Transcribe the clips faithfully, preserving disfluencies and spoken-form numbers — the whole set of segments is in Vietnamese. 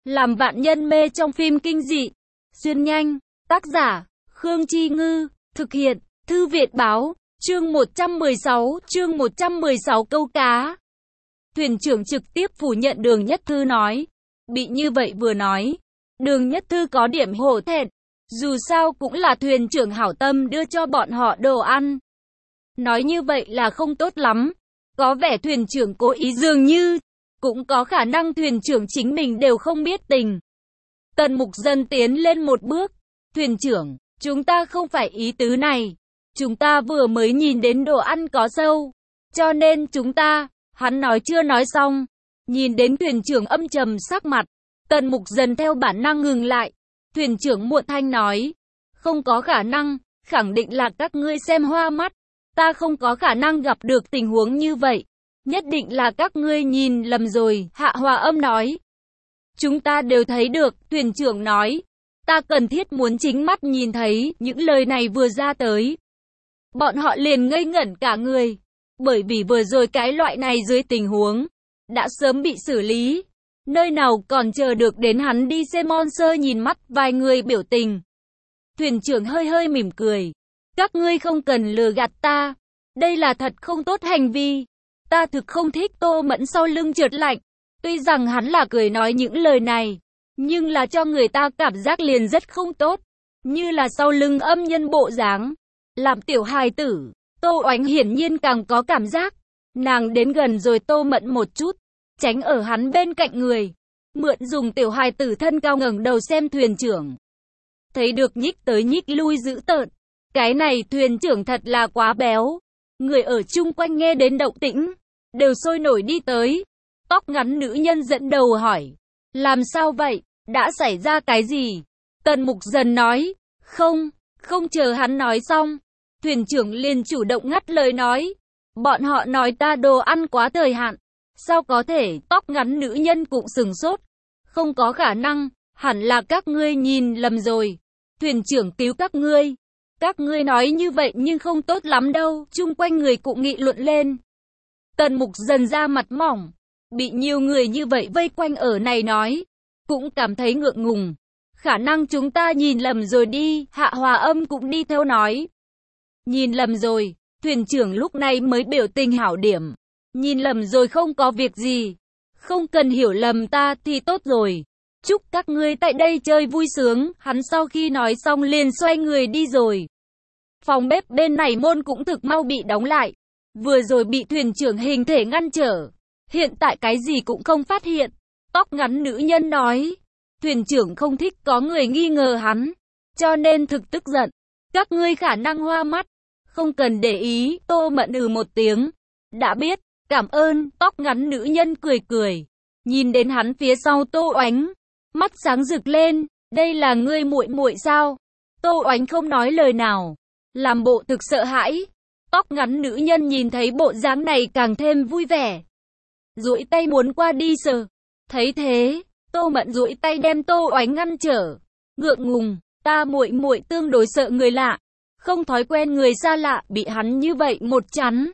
Làm vạn nhân mê trong phim kinh dị. Xuyên nhanh. Tác giả, Khương Chi Ngư. Thực hiện, Thư viện Báo. Chương một trăm mười sáu, chương một trăm mười sáu câu cá. Thuyền trưởng trực tiếp phủ nhận Đường Nhất Thư nói. Bị như vậy vừa nói, Đường Nhất Thư có điểm hổ thẹn. Dù sao cũng là thuyền trưởng hảo tâm đưa cho bọn họ đồ ăn. Nói như vậy là không tốt lắm. Có vẻ thuyền trưởng cố ý, dường như cũng có khả năng thuyền trưởng chính mình đều không biết tình. Tần Mục Dân tiến lên một bước. Thuyền trưởng, chúng ta không phải ý tứ này. Chúng ta vừa mới nhìn đến đồ ăn có sâu. Cho nên chúng ta, hắn nói chưa nói xong. Nhìn đến thuyền trưởng âm trầm sắc mặt. Tần Mục Dân theo bản năng ngừng lại. Thuyền trưởng muộn thanh nói. Không có khả năng, khẳng định là các ngươi xem hoa mắt. Ta không có khả năng gặp được tình huống như vậy. Nhất định là các ngươi nhìn lầm rồi, Hạ Hòa Âm nói. Chúng ta đều thấy được, thuyền trưởng nói. Ta cần thiết muốn chính mắt nhìn thấy, những lời này vừa ra tới. Bọn họ liền ngây ngẩn cả người. Bởi vì vừa rồi cái loại này dưới tình huống, đã sớm bị xử lý. Nơi nào còn chờ được đến hắn đi xem Monster nhìn mắt vài người biểu tình. Thuyền trưởng hơi hơi mỉm cười. Các ngươi không cần lừa gạt ta. Đây là thật không tốt hành vi. Ta thực không thích Tô Mẫn sau lưng trượt lạnh. Tuy rằng hắn là cười nói những lời này, nhưng là cho người ta cảm giác liền rất không tốt. Như là sau lưng âm nhân bộ dáng. Làm tiểu hài tử, Tô Oánh hiển nhiên càng có cảm giác. Nàng đến gần rồi Tô Mẫn một chút, tránh ở hắn bên cạnh người. Mượn dùng tiểu hài tử thân cao ngẩng đầu xem thuyền trưởng. Thấy được nhích tới nhích lui dữ tợn. Cái này thuyền trưởng thật là quá béo. Người ở chung quanh nghe đến động tĩnh, đều sôi nổi đi tới. Tóc ngắn nữ nhân dẫn đầu hỏi. Làm sao vậy? Đã xảy ra cái gì? Tần Mục Dần nói. Không, không chờ hắn nói xong. Thuyền trưởng liền chủ động ngắt lời nói. Bọn họ nói ta đồ ăn quá thời hạn. Sao có thể? Tóc ngắn nữ nhân cũng sừng sốt. Không có khả năng, hẳn là các ngươi nhìn lầm rồi. Thuyền trưởng cứu các ngươi. Các ngươi nói như vậy nhưng không tốt lắm đâu. Chung quanh người cũng nghị luận lên. Tần Mục Dần ra mặt mỏng. Bị nhiều người như vậy vây quanh ở này nói. Cũng cảm thấy ngượng ngùng. Khả năng chúng ta nhìn lầm rồi đi. Hạ Hòa Âm cũng đi theo nói. Nhìn lầm rồi. Thuyền trưởng lúc này mới biểu tình hảo điểm. Nhìn lầm rồi không có việc gì. Không cần hiểu lầm ta thì tốt rồi. Chúc các ngươi tại đây chơi vui sướng. Hắn sau khi nói xong liền xoay người đi rồi. Phòng bếp bên này môn cũng thực mau bị đóng lại. Vừa rồi bị thuyền trưởng hình thể ngăn trở. Hiện tại cái gì cũng không phát hiện. Tóc ngắn nữ nhân nói. Thuyền trưởng không thích có người nghi ngờ hắn. Cho nên thực tức giận. Các ngươi khả năng hoa mắt. Không cần để ý. Tô Mẫn ừ một tiếng. Đã biết. Cảm ơn. Tóc ngắn nữ nhân cười cười. Nhìn đến hắn phía sau Tô Oánh. Mắt sáng rực lên. Đây là ngươi muội muội sao? Tô Oánh không nói lời nào. Làm bộ thực sợ hãi. Tóc ngắn nữ nhân nhìn thấy bộ dáng này càng thêm vui vẻ. Duỗi tay muốn qua đi sờ. Thấy thế, Tô Mẫn duỗi tay đem Tô Oánh ngăn trở. Ngượng ngùng, ta muội muội tương đối sợ người lạ. Không thói quen người xa lạ, bị hắn như vậy một chắn.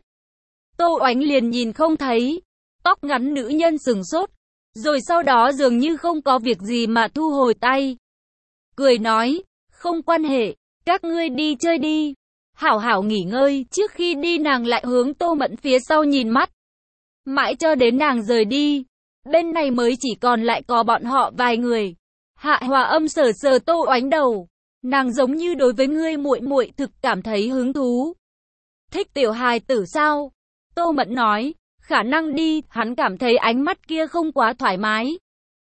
Tô Oánh liền nhìn không thấy. Tóc ngắn nữ nhân sừng sốt. Rồi sau đó dường như không có việc gì mà thu hồi tay. Cười nói, không quan hệ, các ngươi đi chơi đi. Hảo hảo nghỉ ngơi, trước khi đi nàng lại hướng Tô Mẫn phía sau nhìn mắt. Mãi cho đến nàng rời đi. Bên này mới chỉ còn lại có bọn họ vài người. Hạ Hòa Âm sờ sờ Tô Oánh đầu. Nàng giống như đối với ngươi muội muội thực cảm thấy hứng thú. Thích tiểu hài tử sao? Tô Mẫn nói, khả năng đi, hắn cảm thấy ánh mắt kia không quá thoải mái.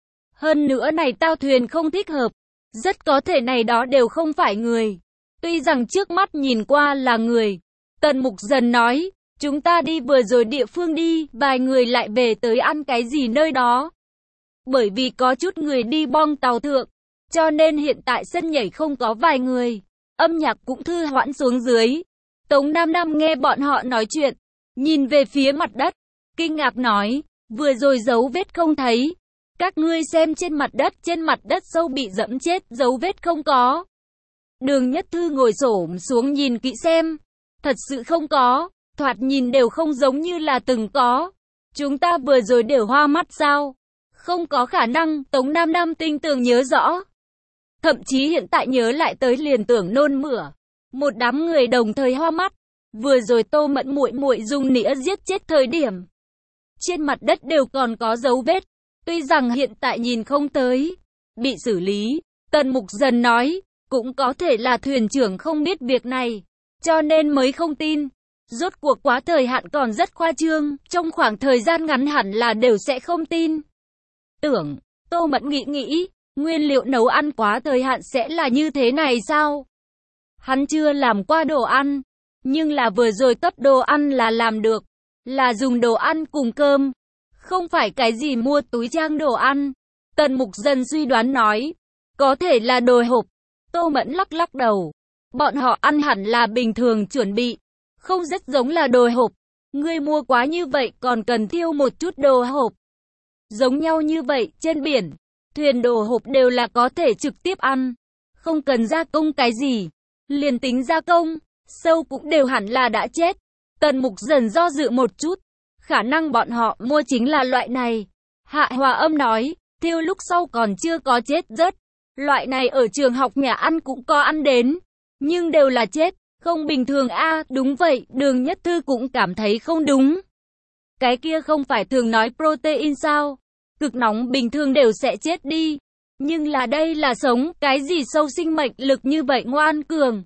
Hơn nữa này tao thuyền không thích hợp. Rất có thể này đó đều không phải người. Tuy rằng trước mắt nhìn qua là người. Tần Mục Dần nói, chúng ta đi vừa rồi địa phương đi, vài người lại về tới ăn cái gì nơi đó. Bởi vì có chút người đi bong tàu thượng, cho nên hiện tại sân nhảy không có vài người. Âm nhạc cũng thư hoãn xuống dưới. Tống Nam Nam nghe bọn họ nói chuyện, nhìn về phía mặt đất, kinh ngạc nói, vừa rồi dấu vết không thấy. Các ngươi xem trên mặt đất, trên mặt đất sâu bị dẫm chết, dấu vết không có. Đường Nhất Thư ngồi xổm xuống nhìn kỹ xem. Thật sự không có, thoạt nhìn đều không giống như là từng có. Chúng ta vừa rồi đều hoa mắt sao? Không có khả năng, Tống Nam Nam tinh tường nhớ rõ. Thậm chí hiện tại nhớ lại tới liền tưởng nôn mửa. Một đám người đồng thời hoa mắt. Vừa rồi Tô Mẫn muội muội dùng nĩa giết chết thời điểm. Trên mặt đất đều còn có dấu vết. Tuy rằng hiện tại nhìn không tới. Bị xử lý. Tần Mục Dần nói. Cũng có thể là thuyền trưởng không biết việc này. Cho nên mới không tin. Rốt cuộc quá thời hạn còn rất khoa trương. Trong khoảng thời gian ngắn hẳn là đều sẽ không tin. Tưởng. Tô Mẫn nghĩ nghĩ. Nguyên liệu nấu ăn quá thời hạn sẽ là như thế này sao? Hắn chưa làm qua đồ ăn. Nhưng là vừa rồi cấp đồ ăn là làm được. Là dùng đồ ăn cùng cơm. Không phải cái gì mua túi trang đồ ăn. Tần Mục Dần suy đoán nói. Có thể là đồ hộp. Tô Mẫn lắc lắc đầu. Bọn họ ăn hẳn là bình thường chuẩn bị. Không rất giống là đồ hộp. Ngươi mua quá như vậy còn cần thiêu một chút đồ hộp. Giống nhau như vậy trên biển. Thuyền đồ hộp đều là có thể trực tiếp ăn. Không cần gia công cái gì. Liền tính gia công. Sâu cũng đều hẳn là đã chết. Tần Mục Dần do dự một chút. Khả năng bọn họ mua chính là loại này. Hạ Hòa Âm nói. Thiêu lúc sau còn chưa có chết rớt. Loại này ở trường học nhà ăn cũng có ăn đến. Nhưng đều là chết. Không bình thường a à, đúng vậy. Đường Nhất Thư cũng cảm thấy không đúng. Cái kia không phải thường nói protein sao? Cực nóng bình thường đều sẽ chết đi. Nhưng là đây là sống. Cái gì sâu sinh mệnh lực như vậy ngoan cường.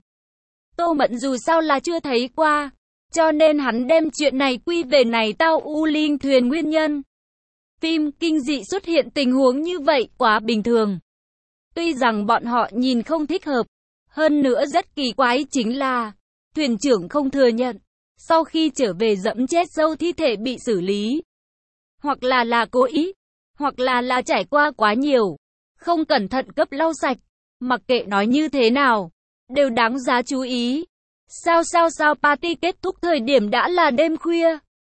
Tô Mẫn dù sao là chưa thấy qua. Cho nên hắn đem chuyện này quy về này tao u linh thuyền nguyên nhân. Phim kinh dị xuất hiện tình huống như vậy quá bình thường. Tuy rằng bọn họ nhìn không thích hợp. Hơn nữa rất kỳ quái chính là thuyền trưởng không thừa nhận. Sau khi trở về dẫm chết dâu thi thể bị xử lý. Hoặc là là cố ý. Hoặc là là trải qua quá nhiều. Không cẩn thận cấp lau sạch. Mặc kệ nói như thế nào. Đều đáng giá chú ý. Sao sao sao party kết thúc thời điểm đã là đêm khuya.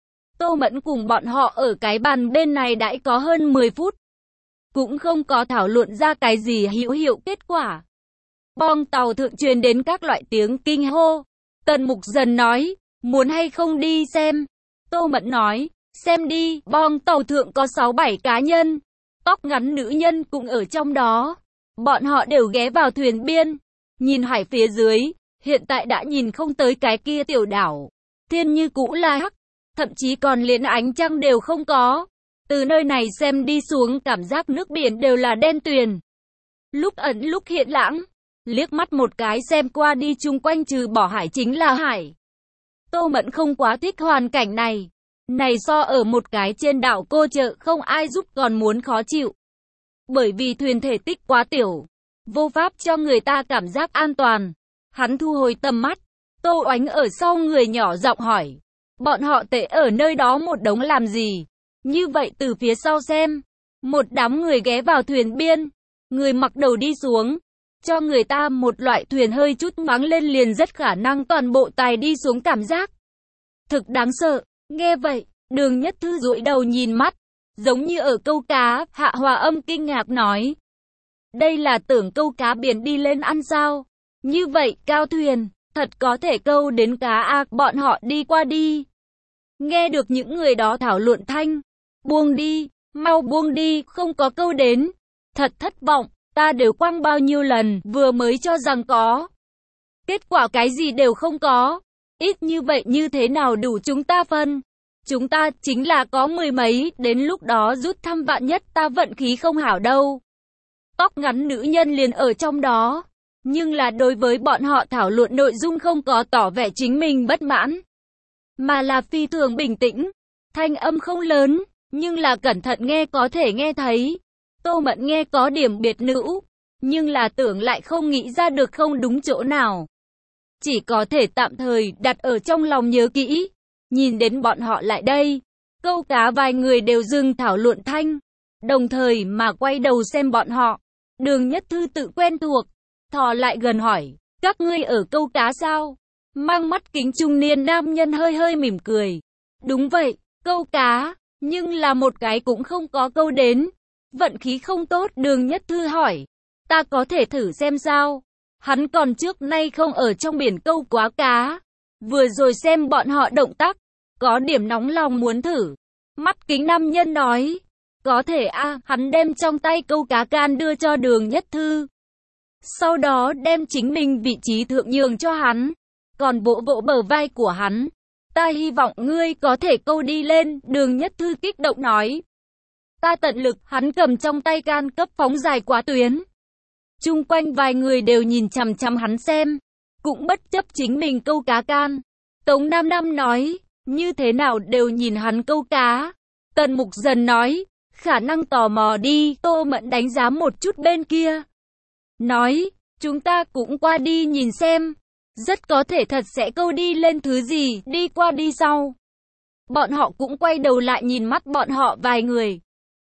Tô Mẫn cùng bọn họ ở cái bàn bên này đã có hơn mười phút. Cũng không có thảo luận ra cái gì hữu hiệu kết quả. Bong tàu thượng truyền đến các loại tiếng kinh hô. Tần Mục Dần nói, muốn hay không đi xem. Tô Mẫn nói, xem đi, bong tàu thượng có sáu bảy cá nhân. Tóc ngắn nữ nhân cũng ở trong đó. Bọn họ đều ghé vào thuyền biên. Nhìn hải phía dưới, hiện tại đã nhìn không tới cái kia tiểu đảo. Thiên như cũ là hắc, thậm chí còn liền ánh trăng đều không có. Từ nơi này xem đi xuống cảm giác nước biển đều là đen tuyền. Lúc ẩn lúc hiện lãng. Liếc mắt một cái xem qua đi chung quanh trừ bỏ hải chính là hải. Tô Mẫn không quá thích hoàn cảnh này. Này so ở một cái trên đảo cô chợ không ai giúp còn muốn khó chịu. Bởi vì thuyền thể tích quá tiểu. Vô pháp cho người ta cảm giác an toàn. Hắn thu hồi tầm mắt. Tô Oánh ở sau người nhỏ giọng hỏi. Bọn họ tệ ở nơi đó một đống làm gì? Như vậy từ phía sau xem. Một đám người ghé vào thuyền biên. Người mặc đầu đi xuống. Cho người ta một loại thuyền hơi chút mắng lên liền rất khả năng toàn bộ tài đi xuống cảm giác. Thực đáng sợ. Nghe vậy, Đường Nhất Thư dụi đầu nhìn mắt. Giống như ở câu cá, Hạ Hòa Âm kinh ngạc nói. Đây là tưởng câu cá biển đi lên ăn sao? Như vậy, cao thuyền, thật có thể câu đến cá à, bọn họ đi qua đi. Nghe được những người đó thảo luận thanh. Buông đi, mau buông đi, không có câu đến. Thật thất vọng, ta đều quăng bao nhiêu lần, vừa mới cho rằng có. Kết quả cái gì đều không có. Ít như vậy như thế nào đủ chúng ta phân? Chúng ta chính là có mười mấy, đến lúc đó rút thăm vạn nhất ta vận khí không hảo đâu. Tóc ngắn nữ nhân liền ở trong đó. Nhưng là đối với bọn họ thảo luận nội dung không có tỏ vẻ chính mình bất mãn. Mà là phi thường bình tĩnh. Thanh âm không lớn, nhưng là cẩn thận nghe có thể nghe thấy. Tô Mẫn nghe có điểm biệt nữ, nhưng là tưởng lại không nghĩ ra được không đúng chỗ nào. Chỉ có thể tạm thời đặt ở trong lòng nhớ kỹ. Nhìn đến bọn họ lại đây. Câu cá vài người đều dừng thảo luận thanh. Đồng thời mà quay đầu xem bọn họ. Đường Nhất Thư tự quen thuộc. Thò lại gần hỏi. Các ngươi ở câu cá sao? Mang mắt kính trung niên nam nhân hơi hơi mỉm cười. Đúng vậy, câu cá. Nhưng là một cái cũng không có câu đến. Vận khí không tốt. Đường Nhất Thư hỏi. Ta có thể thử xem sao? Hắn còn trước nay không ở trong biển câu quá cá. Vừa rồi xem bọn họ động tác. Có điểm nóng lòng muốn thử. Mắt kính nam nhân nói. Có thể a, hắn đem trong tay câu cá can đưa cho Đường Nhất Thư. Sau đó đem chính mình vị trí thượng nhường cho hắn. Còn vỗ vỗ bờ vai của hắn. Ta hy vọng ngươi có thể câu đi lên, Đường Nhất Thư kích động nói. Ta tận lực, hắn cầm trong tay can cấp phóng dài quá tuyến. Chung quanh vài người đều nhìn chằm chằm hắn xem. Cũng bất chấp chính mình câu cá can. Tống Nam Nam nói, như thế nào đều nhìn hắn câu cá. Tần Mục Dần nói, khả năng tò mò đi. Tô Mẫn đánh giá một chút bên kia. Nói, chúng ta cũng qua đi nhìn xem. Rất có thể thật sẽ câu đi lên thứ gì, đi qua đi sau. Bọn họ cũng quay đầu lại nhìn mắt bọn họ vài người.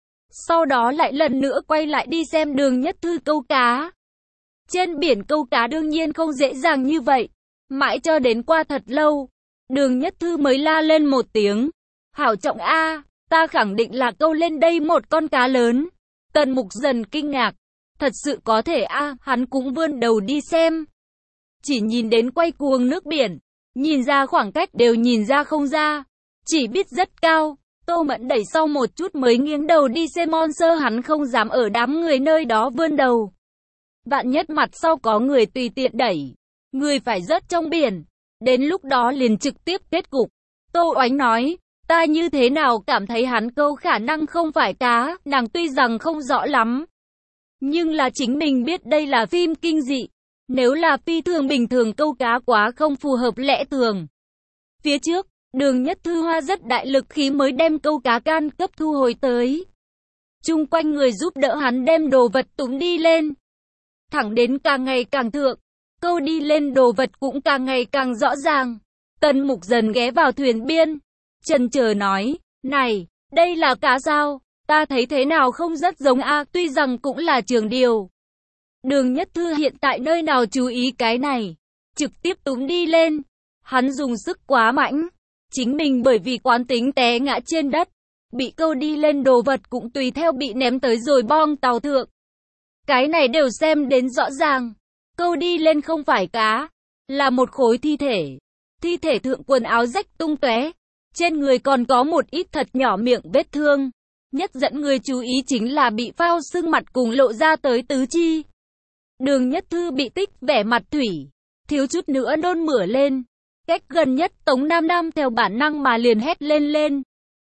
Sau đó lại lần nữa quay lại đi xem Đường Nhất Thư câu cá. Trên biển câu cá đương nhiên không dễ dàng như vậy. Mãi cho đến qua thật lâu, Đường Nhất Thư mới la lên một tiếng. Hảo Trọng a, ta khẳng định là câu lên đây một con cá lớn. Tần Mục Dần kinh ngạc. Thật sự có thể a, hắn cũng vươn đầu đi xem. Chỉ nhìn đến quay cuồng nước biển, nhìn ra khoảng cách đều nhìn ra không ra. Chỉ biết rất cao. Tô Mẫn đẩy sau một chút mới nghiêng đầu đi xem monster, hắn không dám ở đám người nơi đó vươn đầu. Vạn nhất mặt sau có người tùy tiện đẩy, người phải rớt trong biển. Đến lúc đó liền trực tiếp kết cục. Tô Oánh nói, ta như thế nào cảm thấy hắn câu khả năng không phải cá, nàng tuy rằng không rõ lắm. Nhưng là chính mình biết đây là phim kinh dị. Nếu là phi thường bình thường câu cá quá không phù hợp lẽ thường. Phía trước, Đường Nhất Thư hoa rất đại lực khí mới đem câu cá can cấp thu hồi tới. Chung quanh người giúp đỡ hắn đem đồ vật túm đi lên. Thẳng đến càng ngày càng thượng, câu đi lên đồ vật cũng càng ngày càng rõ ràng. Tần Mục Dần ghé vào thuyền biên, chần chờ nói, này, đây là cá sao? Ta thấy thế nào không rất giống a, tuy rằng cũng là trường điều. Đường Nhất Thư hiện tại nơi nào chú ý cái này, trực tiếp túm đi lên. Hắn dùng sức quá mạnh, chính mình bởi vì quán tính té ngã trên đất, bị câu đi lên đồ vật cũng tùy theo bị ném tới rồi bong tàu thượng. Cái này đều xem đến rõ ràng, câu đi lên không phải cá, là một khối thi thể. Thi thể thượng quần áo rách tung tóe, trên người còn có một ít thật nhỏ miệng vết thương. Nhất dẫn người chú ý chính là bị phao sưng mặt cùng lộ ra tới tứ chi. Đường Nhất Thư bị tích vẻ mặt thủy, thiếu chút nữa nôn mửa lên. Cách gần nhất Tống Nam Nam theo bản năng mà liền hét lên lên.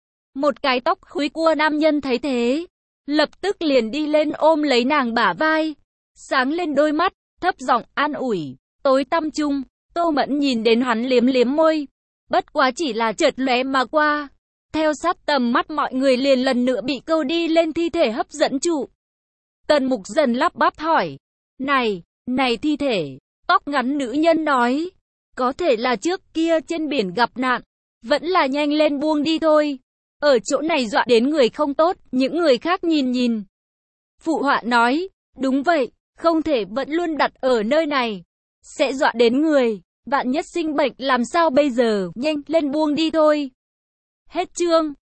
Một cái tóc húi cua nam nhân thấy thế, lập tức liền đi lên ôm lấy nàng bả vai, sáng lên đôi mắt, thấp giọng an ủi. Tối tăm chung, Tô Mẫn nhìn đến hắn liếm liếm môi, bất quá chỉ là chợt lóe mà qua. Theo sát tầm mắt mọi người liền lần nữa bị câu đi lên thi thể hấp dẫn trụ. Tần Mục Dần lắp bắp hỏi, này, này thi thể, tóc ngắn nữ nhân nói, có thể là trước kia trên biển gặp nạn, vẫn là nhanh lên buông đi thôi. Ở chỗ này dọa đến người không tốt, những người khác nhìn nhìn. Phụ họa nói, đúng vậy, không thể vẫn luôn đặt ở nơi này, sẽ dọa đến người, vạn nhất sinh bệnh làm sao bây giờ, nhanh lên buông đi thôi. Hết chương.